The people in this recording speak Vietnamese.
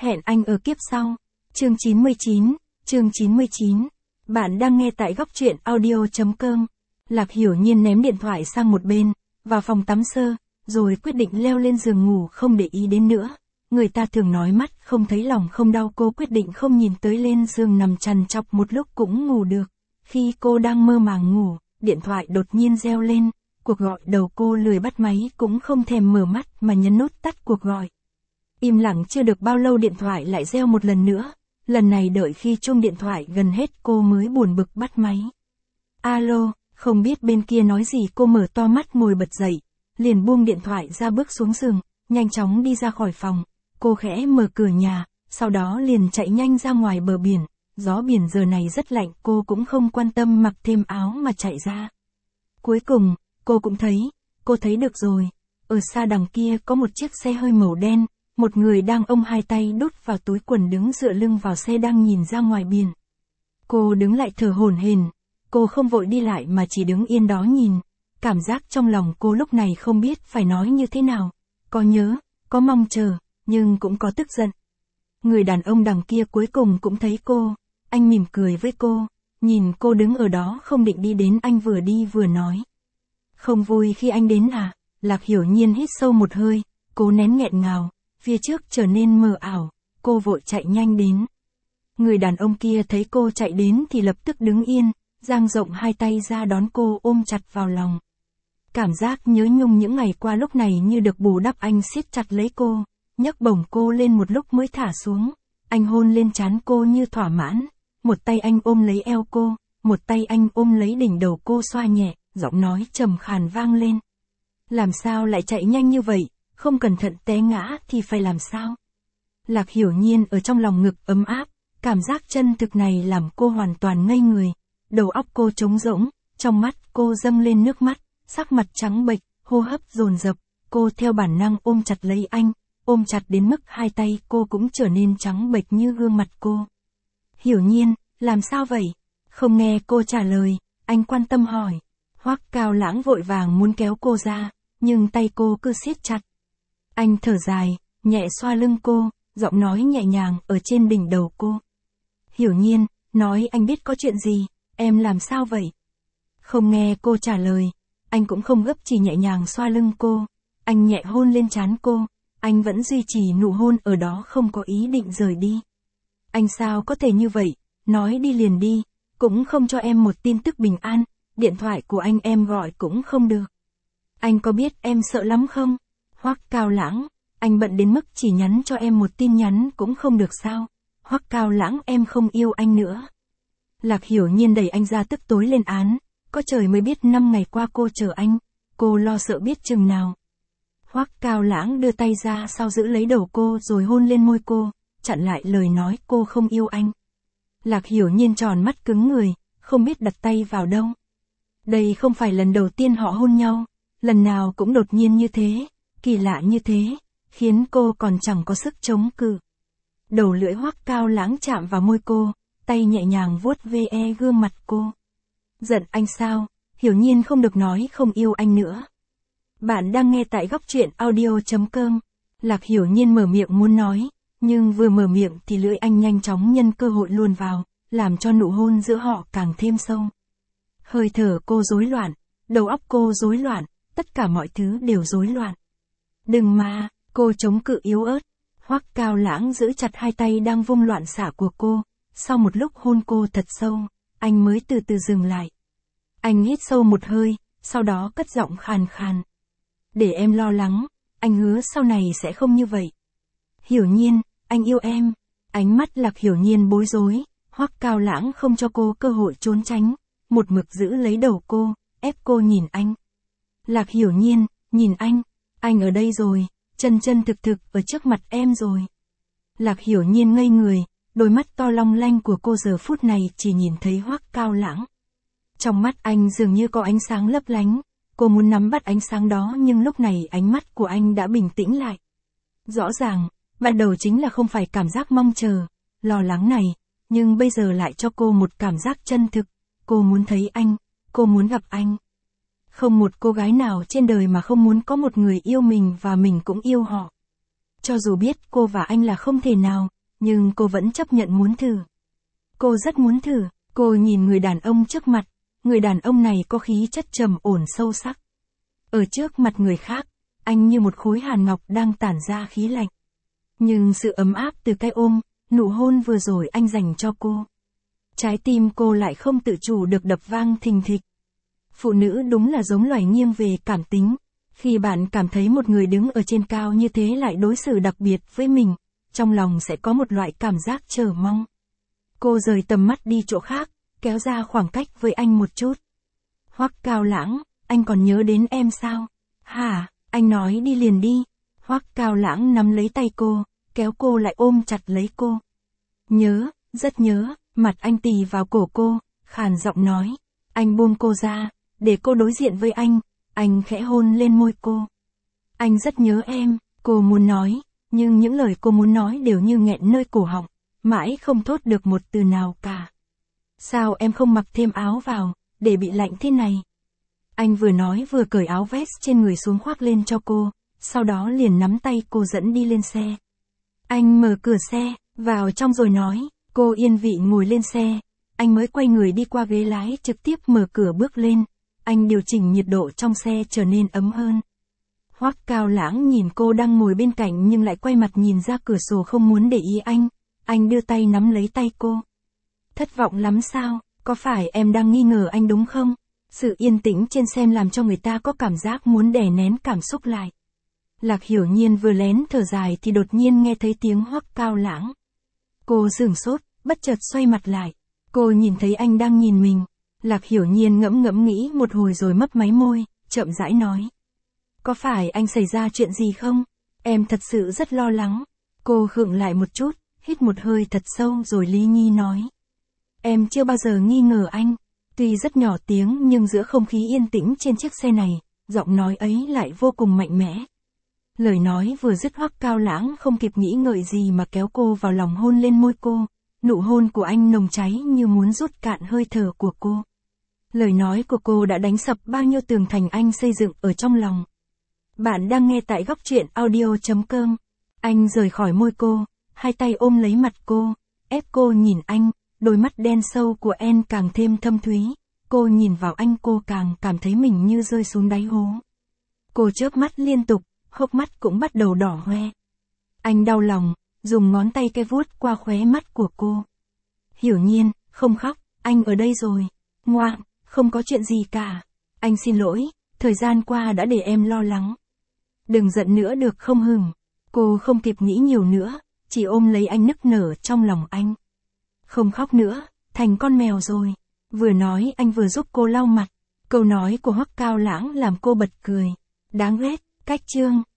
Hẹn anh ở kiếp sau. Chương 99. Bạn đang nghe tại góc truyện audio.com. Lạc Hiểu Nhiên ném điện thoại sang một bên, vào phòng tắm sơ, rồi quyết định leo lên giường ngủ không để ý đến nữa. Người ta thường nói mắt không thấy lòng không đau, cô quyết định không nhìn tới, lên giường nằm trằn trọc một lúc cũng ngủ được. Khi cô đang mơ màng ngủ, điện thoại đột nhiên reo lên. Cuộc gọi đầu cô lười bắt máy, cũng không thèm mở mắt mà nhấn nút tắt cuộc gọi. Im lặng chưa được bao lâu điện thoại lại reo một lần nữa. Lần này đợi khi chuông điện thoại gần hết cô mới buồn bực bắt máy. Alo, không biết bên kia nói gì, cô mở to mắt ngồi bật dậy, liền buông điện thoại ra bước xuống giường, nhanh chóng đi ra khỏi phòng. Cô khẽ mở cửa nhà, sau đó liền chạy nhanh ra ngoài bờ biển. Gió biển giờ này rất lạnh, cô cũng không quan tâm, mặc thêm áo mà chạy ra. Cuối cùng, cô thấy được rồi. Ở xa đằng kia có một chiếc xe hơi màu đen, một người đang ôm hai tay đút vào túi quần đứng dựa lưng vào xe đang nhìn ra ngoài biển. Cô đứng lại thở hổn hển, cô không vội đi lại mà chỉ đứng yên đó nhìn. Cảm giác trong lòng cô lúc này không biết phải nói như thế nào, có nhớ, có mong chờ, nhưng cũng có tức giận. Người đàn ông đằng kia cuối cùng cũng thấy cô, anh mỉm cười với cô, nhìn cô đứng ở đó không định đi đến, anh vừa đi vừa nói. Không vui khi anh đến à? Lạc Hiểu Nhiên hít sâu một hơi, cố nén nghẹn ngào, phía trước trở nên mờ ảo, cô vội chạy nhanh đến. Người đàn ông kia thấy cô chạy đến thì lập tức đứng yên, dang rộng hai tay ra đón cô, ôm chặt vào lòng. Cảm giác nhớ nhung những ngày qua lúc này như được bù đắp, anh siết chặt lấy cô, nhấc bổng cô lên một lúc mới thả xuống. Anh hôn lên trán cô như thỏa mãn, một tay anh ôm lấy eo cô, một tay anh ôm lấy đỉnh đầu cô xoa nhẹ, giọng nói trầm khàn vang lên. Làm sao lại chạy nhanh như vậy, không cẩn thận té ngã thì phải làm sao? Lạc Hiểu Nhiên ở trong lòng ngực ấm áp, cảm giác chân thực này làm cô hoàn toàn ngây người. Đầu óc cô trống rỗng, trong mắt cô dâng lên nước mắt, sắc mặt trắng bệch, hô hấp dồn dập, cô theo bản năng ôm chặt lấy anh, ôm chặt đến mức hai tay cô cũng trở nên trắng bệch như gương mặt cô. Hiểu Nhiên, làm sao vậy? Không nghe cô trả lời, anh quan tâm hỏi. Hoắc Cao Lãng vội vàng muốn kéo cô ra, nhưng tay cô cứ siết chặt. Anh thở dài, nhẹ xoa lưng cô, giọng nói nhẹ nhàng ở trên đỉnh đầu cô. Hiểu Nhiên, nói anh biết có chuyện gì, em làm sao vậy? Không nghe cô trả lời, anh cũng không gấp, chỉ nhẹ nhàng xoa lưng cô. Anh nhẹ hôn lên trán cô, anh vẫn duy trì nụ hôn ở đó, không có ý định rời đi. Anh sao có thể như vậy, nói đi liền đi, cũng không cho em một tin tức bình an, điện thoại của anh em gọi cũng không được. Anh có biết em sợ lắm không? Hoắc Cao Lãng, anh bận đến mức chỉ nhắn cho em một tin nhắn cũng không được sao? Hoắc Cao Lãng, em không yêu anh nữa. Lạc Hiểu Nhiên đẩy anh ra, tức tối lên án, có trời mới biết 5 ngày qua cô chờ anh, cô lo sợ biết chừng nào. Hoắc Cao Lãng đưa tay ra sau giữ lấy đầu cô rồi hôn lên môi cô, chặn lại lời nói cô không yêu anh. Lạc Hiểu Nhiên tròn mắt cứng người, không biết đặt tay vào đâu. Đây không phải lần đầu tiên họ hôn nhau, lần nào cũng đột nhiên như thế, kỳ lạ như thế, khiến cô còn chẳng có sức chống cự. Đầu lưỡi Hoắc Cao Lãng chạm vào môi cô, tay nhẹ nhàng vuốt ve gương mặt cô. Giận anh sao? Hiểu Nhiên không được nói không yêu anh nữa. Bạn đang nghe tại góc truyện audio.com. Lạc Hiểu Nhiên mở miệng muốn nói, nhưng vừa mở miệng thì lưỡi anh nhanh chóng nhân cơ hội luồn vào, làm cho nụ hôn giữa họ càng thêm sâu. Hơi thở cô rối loạn, đầu óc cô rối loạn, tất cả mọi thứ đều rối loạn. Đừng mà, cô chống cự yếu ớt. Hoắc Cao Lãng giữ chặt hai tay đang vung loạn xả của cô, sau một lúc hôn cô thật sâu, anh mới từ từ dừng lại. Anh hít sâu một hơi, sau đó cất giọng khàn khàn. Để em lo lắng, anh hứa sau này sẽ không như vậy. Hiểu Nhiên, anh yêu em. Ánh mắt Lạc Hiểu Nhiên bối rối, Hoắc Cao Lãng không cho cô cơ hội trốn tránh, một mực giữ lấy đầu cô, ép cô nhìn anh. Lạc Hiểu Nhiên, nhìn anh ở đây rồi, chân chân thực thực ở trước mặt em rồi. Lạc Hiểu Nhiên ngây người, đôi mắt to long lanh của cô giờ phút này chỉ nhìn thấy Hoắc Cao Lãng. Trong mắt anh dường như có ánh sáng lấp lánh, cô muốn nắm bắt ánh sáng đó nhưng lúc này ánh mắt của anh đã bình tĩnh lại. Rõ ràng, ban đầu chính là không phải cảm giác mong chờ, lo lắng này, nhưng bây giờ lại cho cô một cảm giác chân thực, cô muốn thấy anh, cô muốn gặp anh. Không một cô gái nào trên đời mà không muốn có một người yêu mình và mình cũng yêu họ. Cho dù biết cô và anh là không thể nào, nhưng cô vẫn chấp nhận muốn thử. Cô rất muốn thử, cô nhìn người đàn ông trước mặt, người đàn ông này có khí chất trầm ổn sâu sắc. Ở trước mặt người khác, anh như một khối hàn ngọc đang tản ra khí lạnh. Nhưng sự ấm áp từ cái ôm, nụ hôn vừa rồi anh dành cho cô. Trái tim cô lại không tự chủ được đập vang thình thịch. Phụ nữ đúng là giống loài nghiêng về cảm tính. Khi bạn cảm thấy một người đứng ở trên cao như thế lại đối xử đặc biệt với mình, trong lòng sẽ có một loại cảm giác chờ mong. Cô rời tầm mắt đi chỗ khác, kéo ra khoảng cách với anh một chút. Hoắc Cao Lãng, anh còn nhớ đến em sao? Hả, anh nói đi liền đi. Hoắc Cao Lãng nắm lấy tay cô, kéo cô lại ôm chặt lấy cô. Nhớ, rất nhớ, mặt anh tì vào cổ cô, khàn giọng nói. Anh buông cô ra, để cô đối diện với anh khẽ hôn lên môi cô. Anh rất nhớ em, cô muốn nói, nhưng những lời cô muốn nói đều như nghẹn nơi cổ họng, mãi không thốt được một từ nào cả. Sao em không mặc thêm áo vào, để bị lạnh thế này? Anh vừa nói vừa cởi áo vest trên người xuống khoác lên cho cô, sau đó liền nắm tay cô dẫn đi lên xe. Anh mở cửa xe, vào trong rồi nói, cô yên vị ngồi lên xe. Anh mới quay người đi qua ghế lái trực tiếp mở cửa bước lên. Anh điều chỉnh nhiệt độ trong xe trở nên ấm hơn. Hoắc Cao Lãng nhìn cô đang ngồi bên cạnh nhưng lại quay mặt nhìn ra cửa sổ không muốn để ý anh. Anh đưa tay nắm lấy tay cô. Thất vọng lắm sao, có phải em đang nghi ngờ anh đúng không? Sự yên tĩnh trên xe làm cho người ta có cảm giác muốn đè nén cảm xúc lại. Lạc Hiểu Nhiên vừa lén thở dài thì đột nhiên nghe thấy tiếng Hoắc Cao Lãng. Cô sửng sốt, bất chợt xoay mặt lại. Cô nhìn thấy anh đang nhìn mình. Lạc Hiểu Nhiên ngẫm ngẫm nghĩ một hồi rồi mấp máy môi, chậm rãi nói. Có phải anh xảy ra chuyện gì không? Em thật sự rất lo lắng. Cô khựng lại một chút, hít một hơi thật sâu rồi lý nhí nói. Em chưa bao giờ nghi ngờ anh. Tuy rất nhỏ tiếng nhưng giữa không khí yên tĩnh trên chiếc xe này, giọng nói ấy lại vô cùng mạnh mẽ. Lời nói vừa dứt Hoắc Cao Lãng không kịp nghĩ ngợi gì mà kéo cô vào lòng hôn lên môi cô. Nụ hôn của anh nồng cháy như muốn rút cạn hơi thở của cô. Lời nói của cô đã đánh sập bao nhiêu tường thành anh xây dựng ở trong lòng. Bạn đang nghe tại góc truyện audio.com. Anh rời khỏi môi cô, hai tay ôm lấy mặt cô, ép cô nhìn anh, đôi mắt đen sâu của em càng thêm thâm thúy. Cô nhìn vào anh cô càng cảm thấy mình như rơi xuống đáy hố. Cô chớp mắt liên tục, hốc mắt cũng bắt đầu đỏ hoe. Anh đau lòng, dùng ngón tay ke vuốt qua khóe mắt của cô. Hiểu Nhiên, không khóc, anh ở đây rồi. Ngoan, không có chuyện gì cả. Anh xin lỗi, thời gian qua đã để em lo lắng. Đừng giận nữa được không hửng. Cô không kịp nghĩ nhiều nữa, chỉ ôm lấy anh nức nở trong lòng anh. Không khóc nữa, thành con mèo rồi. Vừa nói anh vừa giúp cô lau mặt. Câu nói của Hoắc Cao Lãng làm cô bật cười. Đáng ghét, cách chương.